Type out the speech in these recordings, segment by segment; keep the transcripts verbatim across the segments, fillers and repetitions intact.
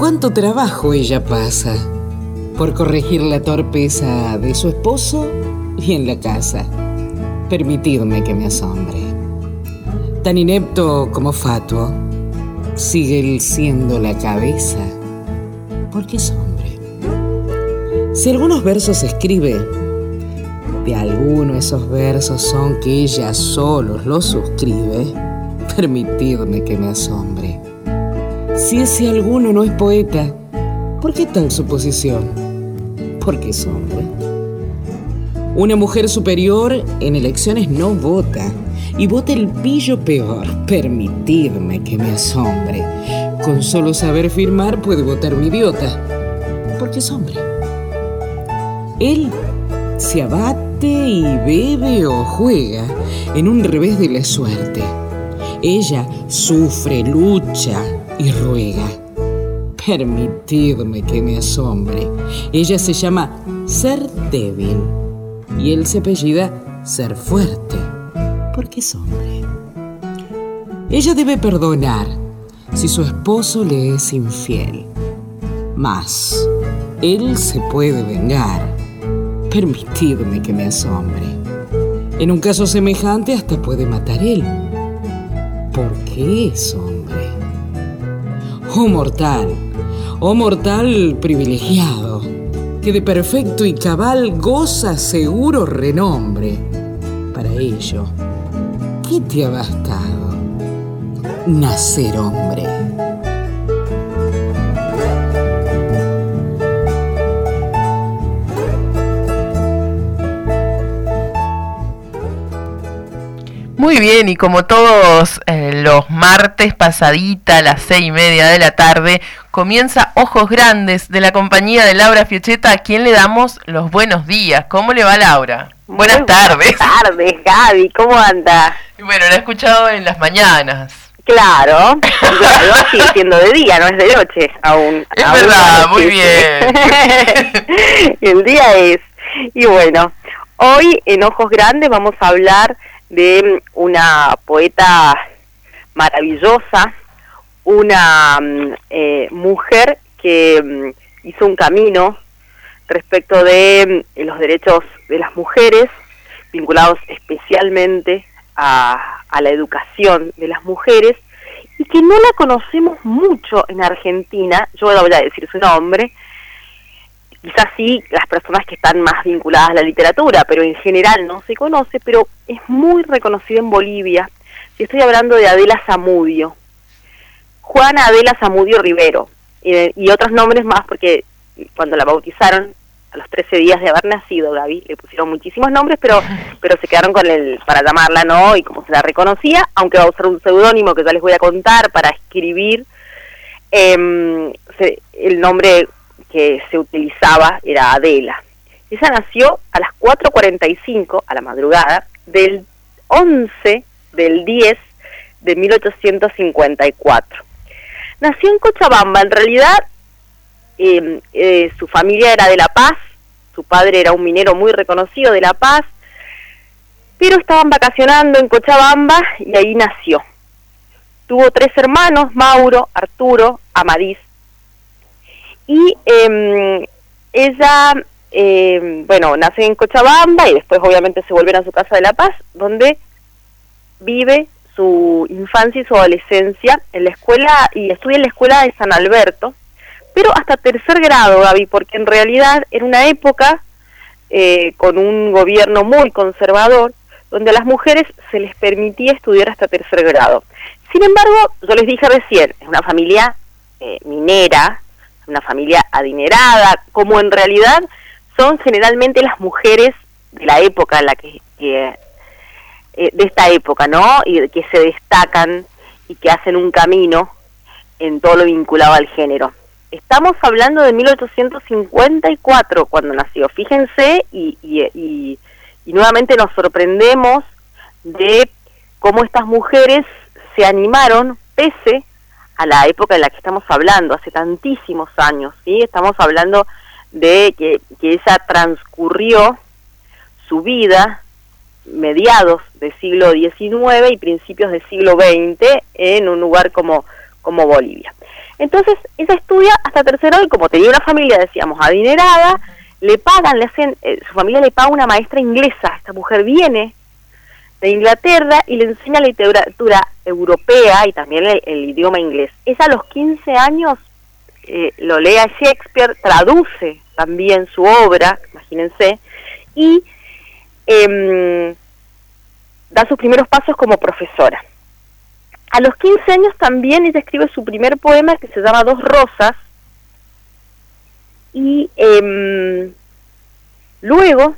cuánto trabajo ella pasa por corregir la torpeza de su esposo y en la casa. Permitidme que me asombre. Tan inepto como fatuo, sigue él siendo la cabeza, porque es hombre. Si algunos versos escribe, de alguno esos versos son que ella solos los suscribe, permitidme que me asombre. Si ese alguno no es poeta, ¿por qué tal suposición? Porque es hombre. Una mujer superior en elecciones no vota, y vota el pillo peor. Permitidme que me asombre. Con solo saber firmar puede votar un idiota, porque es hombre. Él se abate y bebe o juega en un revés de la suerte. Ella sufre, lucha y ruega. Permitidme que me asombre. Ella se llama ser débil y él se apellida ser fuerte, porque es hombre. Ella debe perdonar si su esposo le es infiel, mas él se puede vengar. Permitidme que me asombre. En un caso semejante hasta puede matar él, porque es hombre. Oh mortal, oh mortal privilegiado, que de perfecto y cabal goza seguro renombre. Para ello, ¿qué te ha bastado? Nacer hombre. Muy bien, y como todos eh, los martes pasadita a las seis y media de la tarde, comienza Ojos Grandes de la compañía de Laura Fiocchetta, a quien le damos los buenos días. ¿Cómo le va, Laura? Buenas Muy tardes. Buenas tardes, Gaby, ¿cómo anda? Bueno, la he escuchado en las mañanas. Claro, claro, sigue siendo de día, no es de noche aún. Es aún verdad, no muy existe. bien. El día es. Y bueno, hoy en Ojos Grandes vamos a hablar de una poeta maravillosa, una eh, mujer que hizo un camino respecto de los derechos de las mujeres, vinculados especialmente a, a la educación de las mujeres, y que no la conocemos mucho en Argentina. Yo no voy a decir su nombre, quizás sí las personas que están más vinculadas a la literatura, pero en general no se conoce, pero es muy reconocida en Bolivia. Y estoy hablando de Adela Zamudio, Juana Adela Zamudio Rivero, y, y otros nombres más, porque cuando la bautizaron a los trece días de haber nacido, Gaby, le pusieron muchísimos nombres, pero pero se quedaron con el para llamarla, ¿no? Y como se la reconocía, aunque va a usar un seudónimo que ya les voy a contar para escribir, eh, se, el nombre que se utilizaba era Adela. Ella nació a las cuatro cuarenta y cinco, a la madrugada, del once del diez de mil ochocientos cincuenta y cuatro. Nació en Cochabamba. En realidad, eh, eh, su familia era de La Paz, su padre era un minero muy reconocido de La Paz, pero estaban vacacionando en Cochabamba y ahí nació. Tuvo tres hermanos, Mauro, Arturo, Amadís. Y eh, ella, eh, bueno, nace en Cochabamba y después obviamente se vuelven a su casa de La Paz, donde vive su infancia y su adolescencia en la escuela, y estudia en la escuela de San Alberto, pero hasta tercer grado, Gaby, porque en realidad era una época eh, con un gobierno muy conservador, donde a las mujeres se les permitía estudiar hasta tercer grado. Sin embargo, yo les dije recién, es una familia eh, minera, una familia adinerada, como en realidad son generalmente las mujeres de la época en la que, que eh, de esta época, ¿no? Y que se destacan y que hacen un camino en todo lo vinculado al género. Estamos hablando de mil ochocientos cincuenta y cuatro cuando nació, fíjense, y, y, y, y nuevamente nos sorprendemos de cómo estas mujeres se animaron pese a la época en la que estamos hablando, hace tantísimos años, ¿sí? Estamos hablando de que, que ella transcurrió su vida mediados del siglo diecinueve y principios del siglo veinte en un lugar como, como Bolivia. Entonces ella estudia hasta tercero y como tenía una familia, decíamos, adinerada, le pagan, le hacen, eh, su familia le paga una maestra inglesa. Esta mujer viene de Inglaterra y le enseña literatura europea y también el, el idioma inglés. Ella a los quince años eh, lo lee a Shakespeare, traduce también su obra, imagínense, y eh, da sus primeros pasos como profesora. A los quince años también ella escribe su primer poema que se llama Dos Rosas, y eh, luego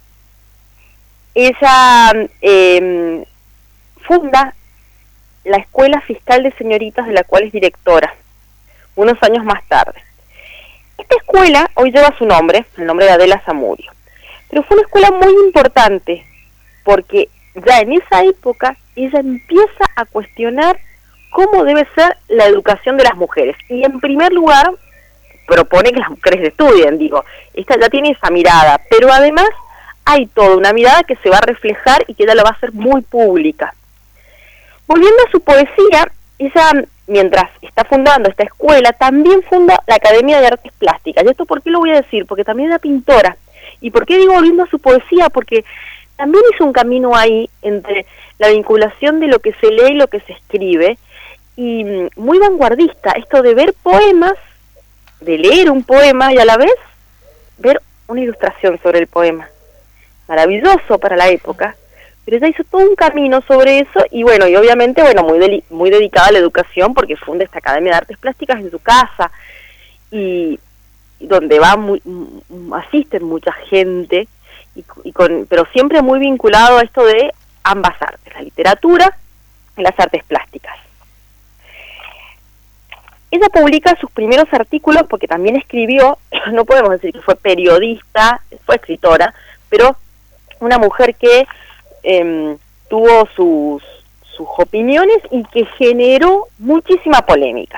ella eh, funda la Escuela Fiscal de Señoritas, de la cual es directora, unos años más tarde. Esta escuela hoy lleva su nombre, el nombre de Adela Zamudio, pero fue una escuela muy importante, porque ya en esa época ella empieza a cuestionar cómo debe ser la educación de las mujeres. Y en primer lugar propone que las mujeres estudien, digo, esta ya tiene esa mirada, pero además hay toda una mirada que se va a reflejar y que ella la va a hacer muy pública. Volviendo a su poesía, ella, mientras está fundando esta escuela, también funda la Academia de Artes Plásticas. ¿Y esto por qué lo voy a decir? Porque también era pintora. ¿Y por qué digo volviendo a su poesía? Porque también hizo un camino ahí entre la vinculación de lo que se lee y lo que se escribe, y muy vanguardista, esto de ver poemas, de leer un poema y a la vez ver una ilustración sobre el poema. Maravilloso para la época, pero ella hizo todo un camino sobre eso, y bueno, y obviamente, bueno, muy deli- muy dedicada a la educación, porque funda esta Academia de Artes Plásticas en su casa, y, y donde va muy, asisten mucha gente, y, y con, pero siempre muy vinculado a esto de ambas artes, la literatura y las artes plásticas. Ella publica sus primeros artículos porque también escribió, no podemos decir que fue periodista, fue escritora, pero una mujer que eh, tuvo sus, sus opiniones y que generó muchísima polémica.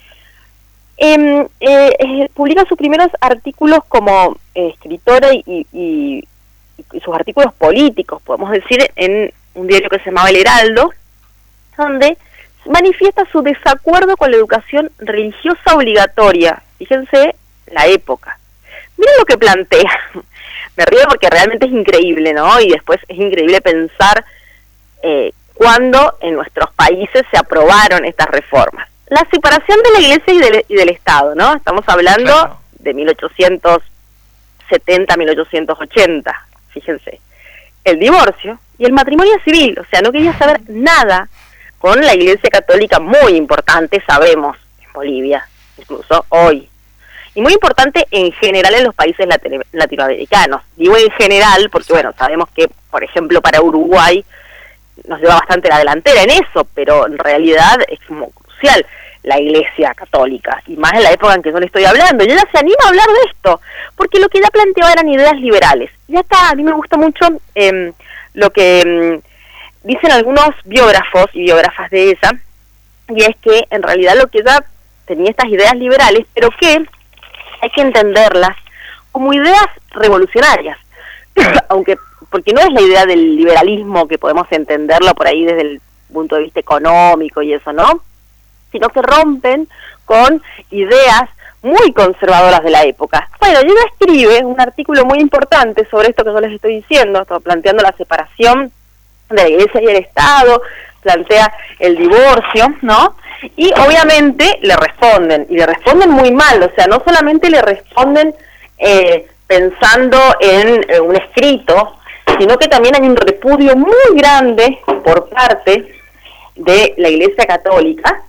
Eh, eh, eh, publica sus primeros artículos como eh, escritora y, y, y, y sus artículos políticos, podemos decir, en un diario que se llamaba El Heraldo, donde manifiesta su desacuerdo con la educación religiosa obligatoria. Fíjense la época. Miren lo que plantea. Me río porque realmente es increíble, ¿no? Y después es increíble pensar eh, cuándo en nuestros países se aprobaron estas reformas. La separación de la Iglesia y del, y del Estado, ¿no? Estamos hablando claro. de mil ochocientos setenta a mil ochocientos ochenta, fíjense. El divorcio y el matrimonio civil, o sea, no quería saber nada con la Iglesia Católica, muy importante, sabemos, en Bolivia, incluso hoy. Y muy importante en general en los países latino- latinoamericanos. Digo en general porque, bueno, sabemos que, por ejemplo, para Uruguay nos lleva bastante la delantera en eso, pero en realidad es como crucial la Iglesia Católica, y más en la época en que yo le estoy hablando. Y ella se anima a hablar de esto, porque lo que ella planteaba eran ideas liberales. Y acá a mí me gusta mucho eh, lo que eh, dicen algunos biógrafos y biógrafas de ella, y es que en realidad lo que ella tenía estas ideas liberales, pero que hay que entenderlas como ideas revolucionarias, aunque porque no es la idea del liberalismo que podemos entenderlo por ahí desde el punto de vista económico y eso, ¿no? Sino que rompen con ideas muy conservadoras de la época. Bueno, ella escribe un artículo muy importante sobre esto que yo les estoy diciendo, estoy planteando la separación de la Iglesia y el Estado, plantea el divorcio, ¿no? Y obviamente le responden, y le responden muy mal, o sea, no solamente le responden eh, pensando en eh, un escrito, sino que también hay un repudio muy grande por parte de la Iglesia Católica,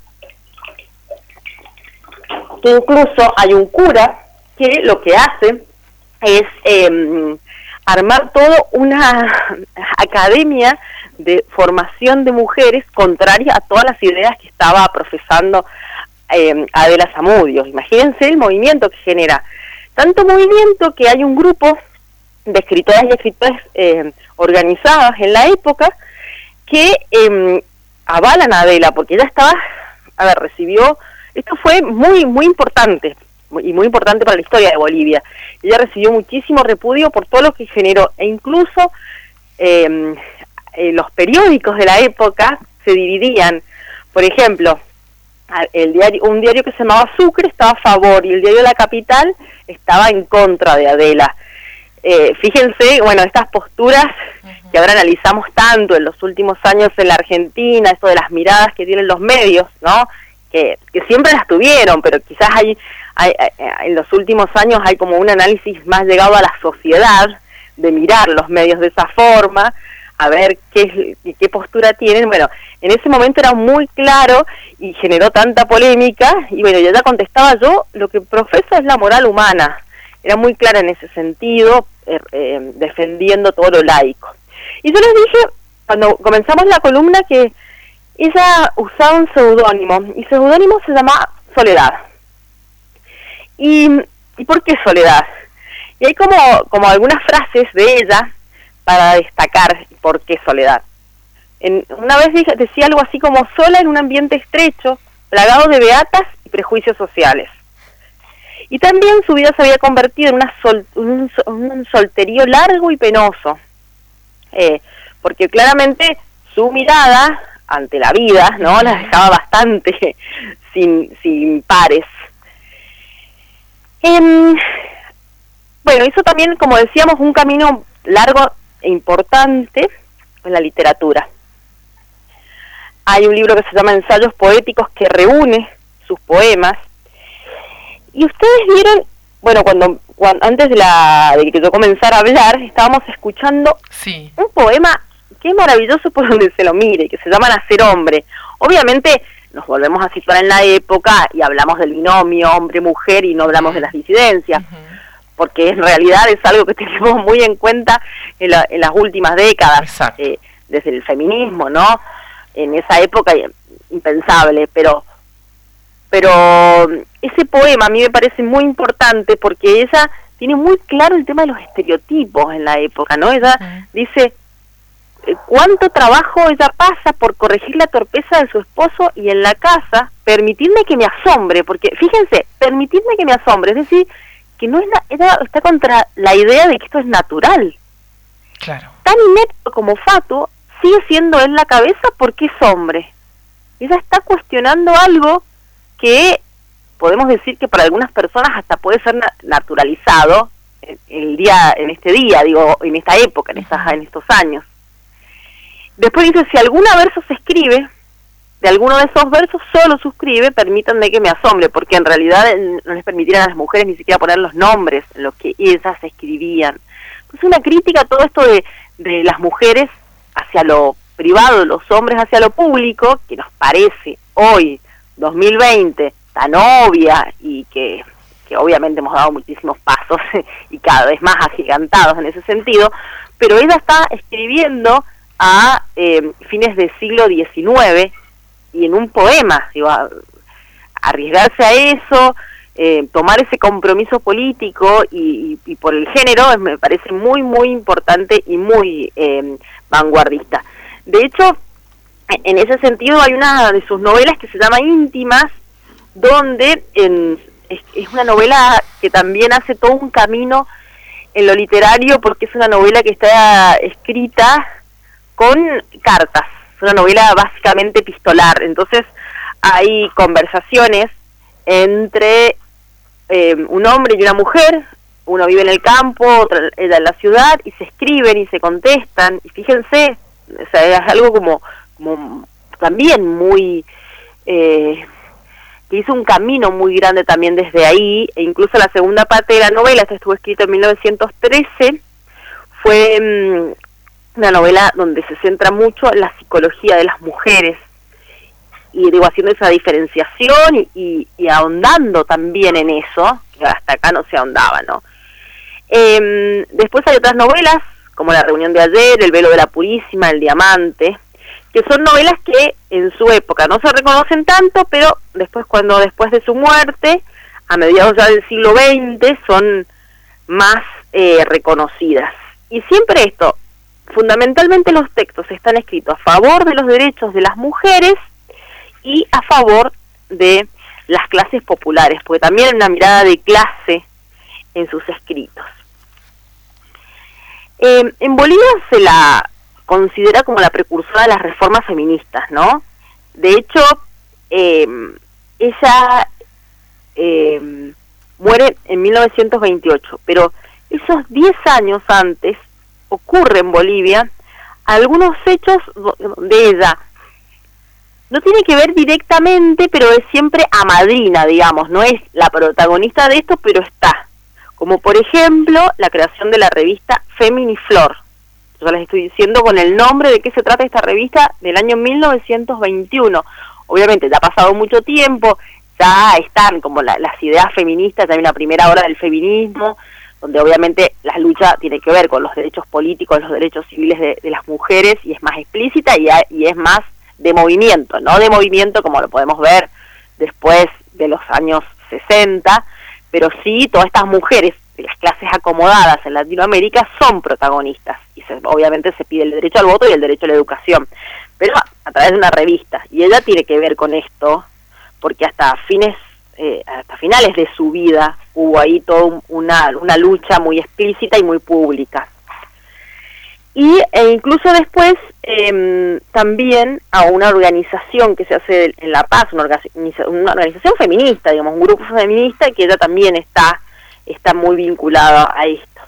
que incluso hay un cura que lo que hace es eh, armar toda una academia de formación de mujeres contraria a todas las ideas que estaba profesando eh, Adela Zamudio. Imagínense el movimiento que genera. Tanto movimiento que hay un grupo de escritoras y escritores eh, organizadas en la época que eh, avalan a Adela, porque ella estaba, a ver, recibió, esto fue muy, muy importante, y muy importante para la historia de Bolivia. Ella recibió muchísimo repudio por todo lo que generó, e incluso eh, eh, los periódicos de la época se dividían. Por ejemplo, el diario, un diario que se llamaba Sucre estaba a favor y el diario La Capital estaba en contra de Adela. Eh, fíjense, bueno, estas posturas que ahora analizamos tanto en los últimos años en la Argentina, esto de las miradas que tienen los medios, ¿no? Que, que siempre las tuvieron, pero quizás hay, hay, hay en los últimos años hay como un análisis más llegado a la sociedad, de mirar los medios de esa forma, a ver qué, qué postura tienen. Bueno, en ese momento era muy claro y generó tanta polémica, y bueno, yo ya contestaba yo, lo que profeso es la moral humana, era muy clara en ese sentido, eh, eh, defendiendo todo lo laico. Y yo les dije, cuando comenzamos la columna, que ella usaba un seudónimo, y seudónimo se llama Soledad. ¿Y, ¿y por qué Soledad? Y hay como, como algunas frases de ella para destacar por qué Soledad. En, una vez dije, decía algo así como: sola en un ambiente estrecho, plagado de beatas y prejuicios sociales. Y también su vida se había convertido en una sol, un, un solterío largo y penoso, eh, porque claramente su mirada ante la vida, ¿no?, la dejaba bastante sin, sin pares. Eh, bueno, hizo también, como decíamos, un camino largo e importante en la literatura. Hay un libro que se llama Ensayos Poéticos, que reúne sus poemas. Y ustedes vieron, bueno, cuando, cuando antes de, la, de que yo comenzara a hablar, estábamos escuchando sí. un poema que es maravilloso por donde se lo mire, que se llama Nacer Hombre. Obviamente nos volvemos a situar en la época y hablamos del binomio hombre-mujer y no hablamos de las disidencias, uh-huh. porque en realidad es algo que tenemos muy en cuenta en, la, en las últimas décadas, eh, desde el feminismo, ¿no? En esa época impensable, pero... Pero ese poema a mí me parece muy importante porque ella tiene muy claro el tema de los estereotipos en la época, ¿no? Ella uh-huh. dice cuánto trabajo ella pasa por corregir la torpeza de su esposo y en la casa, permitirme que me asombre, porque fíjense, permitirme que me asombre, es decir, que no es na- ella está contra la idea de que esto es natural. Claro. Tan inepto como Fatu, sigue siendo él la cabeza porque es hombre. Ella está cuestionando algo que podemos decir que para algunas personas hasta puede ser na- naturalizado en, el día, en este día, digo, en esta época, en, estas, en estos años. Después dice, si alguna verso se escribe, de alguno de esos versos solo suscribe, permítanme que me asombre, porque en realidad no les permitían a las mujeres ni siquiera poner los nombres en los que ellas escribían. Entonces una crítica a todo esto de, de las mujeres hacia lo privado, los hombres hacia lo público, que nos parece hoy, dos mil veinte, tan obvia y que, que obviamente hemos dado muchísimos pasos y cada vez más agigantados en ese sentido, pero ella está escribiendo a eh, fines del siglo diecinueve y en un poema, digo, a, arriesgarse a eso, eh, tomar ese compromiso político y, y, y por el género me parece muy, muy importante y muy eh, vanguardista. De hecho, en ese sentido hay una de sus novelas que se llama Íntimas, donde en, es, es una novela que también hace todo un camino en lo literario, porque es una novela que está escrita con cartas, es una novela básicamente epistolar, entonces hay conversaciones entre eh, un hombre y una mujer, uno vive en el campo, otra ella en la ciudad, y se escriben y se contestan, y fíjense, o sea, es algo como como también muy eh, que hizo un camino muy grande también desde ahí, e incluso la segunda parte de la novela, esto estuvo escrito en mil novecientos trece, fue um, una novela donde se centra mucho en la psicología de las mujeres, y digo, haciendo esa diferenciación y, y, y ahondando también en eso, que hasta acá no se ahondaba, ¿no? Eh, después hay otras novelas, como La reunión de ayer, El velo de la purísima, El diamante, que son novelas que en su época no se reconocen tanto, pero después cuando después de su muerte, a mediados ya del siglo veinte, son más eh, reconocidas. Y siempre esto, fundamentalmente los textos están escritos a favor de los derechos de las mujeres y a favor de las clases populares, porque también hay una mirada de clase en sus escritos. Eh, en Bolivia se la considera como la precursora de las reformas feministas, ¿no? De hecho, eh, ella eh, muere en mil novecientos veintiocho, pero esos diez años antes ocurre en Bolivia algunos hechos de ella. No tiene que ver directamente, pero es siempre amadrina, digamos, no es la protagonista de esto, pero está. Como por ejemplo, la creación de la revista Feminiflor. Yo les estoy diciendo con el nombre de qué se trata esta revista del año mil novecientos veintiuno. Obviamente ya ha pasado mucho tiempo, ya están como la, las ideas feministas, ya hay una primera hora del feminismo, donde obviamente la lucha tiene que ver con los derechos políticos, los derechos civiles de, de las mujeres, y es más explícita y, y es más de movimiento, no de movimiento como lo podemos ver después de los años sesenta, pero sí todas estas mujeres de las clases acomodadas en Latinoamérica son protagonistas, y se, obviamente se pide el derecho al voto y el derecho a la educación, pero a través de una revista, y ella tiene que ver con esto, porque hasta fines, eh, hasta finales de su vida hubo ahí toda una, una lucha muy explícita y muy pública. Y e incluso después eh, también a una organización que se hace en La Paz, una, organiza, una organización feminista, digamos, un grupo feminista, que ella también está, está muy vinculada a esto.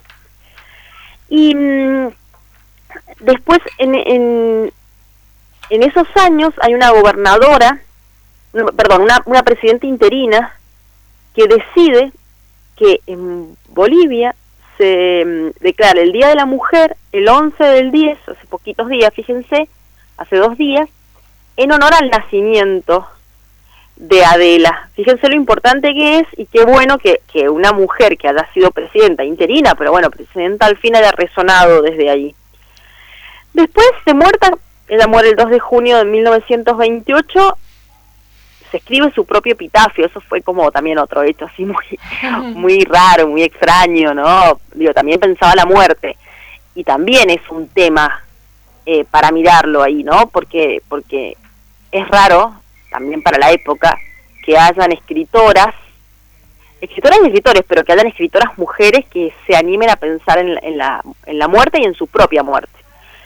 Y mm, después en, en, en esos años hay una gobernadora, perdón, una, una presidenta interina que decide que en Bolivia se declara el Día de la Mujer el once del diez, hace poquitos días, fíjense, hace dos días, en honor al nacimiento de Adela. Fíjense lo importante que es, y qué bueno que, que una mujer que haya sido presidenta interina, pero bueno, presidenta al fin haya resonado desde ahí. Después de muerta, ella muere el dos de junio de mil novecientos veintiocho, se escribe su propio epitafio. Eso fue como también otro hecho así muy muy raro, muy extraño, ¿no? Digo, también pensaba la muerte, y también es un tema eh, para mirarlo ahí, ¿no? Porque porque es raro, también para la época, que hayan escritoras, escritoras y escritores, pero que hayan escritoras mujeres que se animen a pensar en, en, la, en la muerte y en su propia muerte.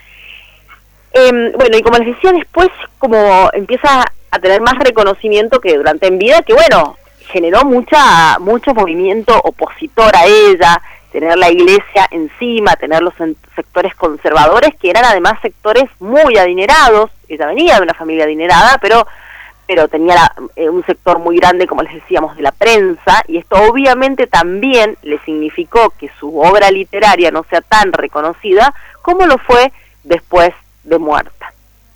Eh, bueno, y como les decía, después como empieza a tener más reconocimiento que durante en vida, que bueno, generó mucha mucho movimiento opositor a ella, tener la iglesia encima, tener los sectores conservadores, que eran además sectores muy adinerados. Ella venía de una familia adinerada, pero pero tenía la, eh, un sector muy grande, como les decíamos, de la prensa, y esto obviamente también le significó que su obra literaria no sea tan reconocida como lo fue después de muerta.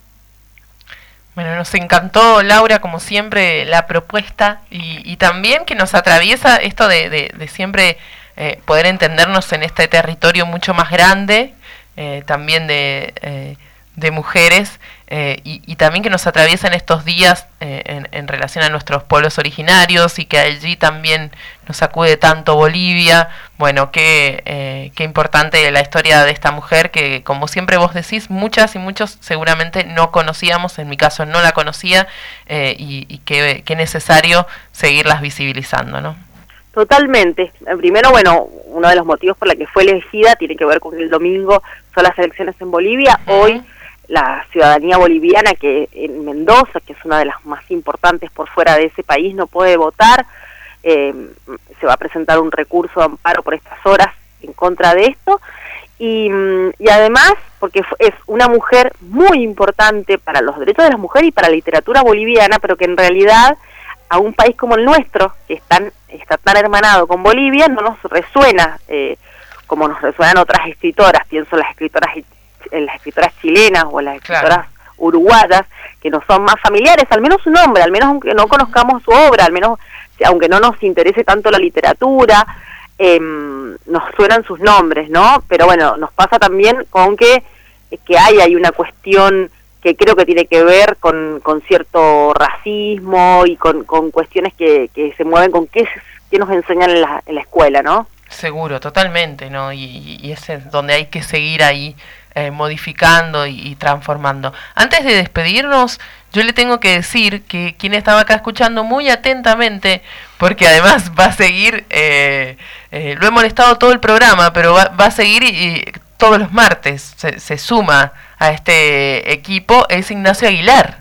Bueno, nos encantó, Laura, como siempre, la propuesta, y, y también que nos atraviesa esto de, de, de siempre eh, poder entendernos en este territorio mucho más grande, eh, también de, eh, de mujeres, eh, y, y también que nos atraviesa en estos días eh, en, en relación a nuestros pueblos originarios, y que allí también nos acude tanto Bolivia. Bueno, qué, eh, qué importante la historia de esta mujer que, como siempre vos decís, muchas y muchos seguramente no conocíamos, en mi caso no la conocía, eh, y, y qué, qué necesario seguirlas visibilizando, ¿no? Totalmente. Primero, bueno, uno de los motivos por la que fue elegida tiene que ver con que el domingo son las elecciones en Bolivia. Uh-huh. Hoy la ciudadanía boliviana, que en Mendoza, que es una de las más importantes por fuera de ese país, no puede votar. Eh, se va a presentar un recurso de amparo por estas horas en contra de esto, y, y además porque es una mujer muy importante para los derechos de las mujeres y para la literatura boliviana, pero que en realidad a un país como el nuestro, que están, está tan hermanado con Bolivia, no nos resuena eh, como nos resuenan otras escritoras. Pienso en las escritoras en las escritoras chilenas o en las escritoras, claro, uruguayas, que nos son más familiares, al menos su nombre, al menos aunque no conozcamos su obra, al menos aunque no nos interese tanto la literatura, eh, nos suenan sus nombres, ¿no? Pero bueno, nos pasa también con que, que hay, hay una cuestión que creo que tiene que ver con, con cierto racismo y con, con cuestiones que, que se mueven con qué, qué nos enseñan en la, en la escuela, ¿no? Seguro, totalmente, ¿no? Y, y ese es donde hay que seguir ahí eh, modificando y, y transformando. Antes de despedirnos, yo le tengo que decir que quien estaba acá escuchando muy atentamente, porque además va a seguir, eh, eh, lo he molestado todo el programa, pero va, va a seguir y, y todos los martes se, se suma a este equipo, es Ignacio Aguilar.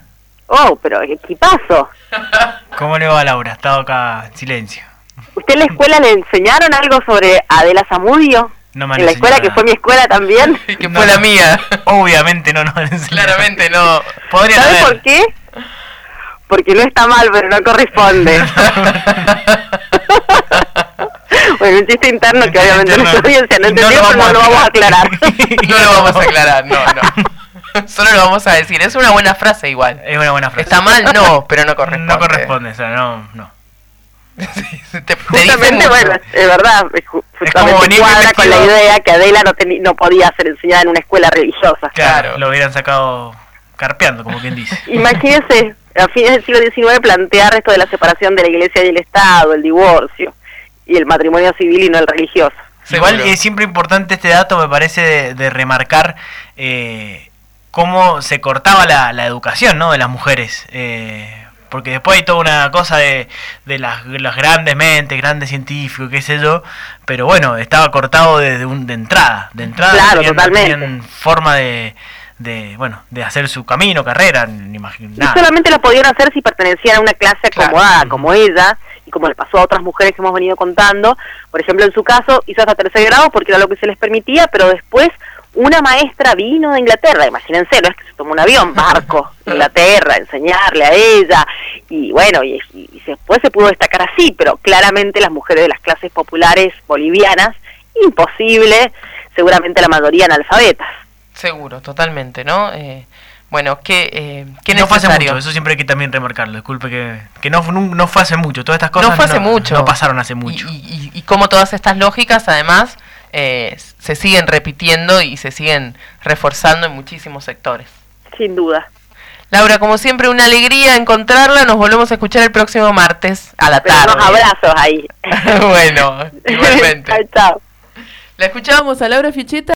Oh, pero equipazo. ¿Cómo le va, Laura? Estaba acá en silencio. ¿Usted en la escuela le enseñaron algo sobre Adela Zamudio? No me han en la escuela, enseñado que fue mi escuela también. Que No, fue la no. mía. Obviamente no nos han enseñado. Claramente no. Podría ¿Sabe haber. por qué? Porque no está mal, pero no corresponde. Bueno, un chiste interno que obviamente Interno. nuestra audiencia no No entendió, lo pero no vamos lo a vamos a aclarar. No lo vamos a aclarar, no, no. Solo lo vamos a decir. Es una buena frase igual. Es una buena frase. Está mal, no, pero no corresponde. No corresponde, o sea, no, no. Sí, te, te dice Justamente, mucho. bueno, es verdad, es ju- Es como justamente venir cuadra con la vestido- idea que Adela no, teni- no podía ser enseñada en una escuela religiosa. Claro, Claro. lo hubieran sacado carpeando, como quien dice. Imagínense, a fines del siglo diecinueve plantear esto de la separación de la iglesia y el Estado, el divorcio y el matrimonio civil y no el religioso. Igual Seguro. es siempre importante este dato, me parece, de, de remarcar eh, cómo se cortaba la, la educación, ¿no?, de las mujeres. Eh, porque después hay toda una cosa de, de las, las grandes mentes, grandes científicos, qué sé yo, pero bueno, estaba cortado desde un, de entrada. De entrada Claro, tenían, no totalmente. tenían forma de, de, bueno, de hacer su camino, carrera, ni imagino, Y nada. solamente lo podían hacer si pertenecían a una clase Claro. acomodada, como ella, y como le pasó a otras mujeres que hemos venido contando. Por ejemplo, en su caso, hizo hasta tercer grado porque era lo que se les permitía, pero después una maestra vino de Inglaterra, imagínense, no es que se tomó un avión, barco, de Inglaterra, a enseñarle a ella, y bueno, y, y- y después se pudo destacar así, pero claramente las mujeres de las clases populares bolivianas, imposible, seguramente la mayoría analfabetas. Seguro, totalmente, ¿no? Eh, bueno, qué, eh, qué no fue hace necesario. mucho, eso siempre hay que también remarcarlo. Disculpe que, que no, no, no fue hace mucho. Todas estas cosas No fue hace mucho. no pasaron hace mucho. Y, y, y como todas estas lógicas, además, eh, se siguen repitiendo y se siguen reforzando en muchísimos sectores. Sin duda. Laura, como siempre, una alegría encontrarla. Nos volvemos a escuchar el próximo martes a la Pero tarde. unos abrazos ahí. Bueno, igualmente. Chao, chao. La escuchábamos a Laura Ficheta.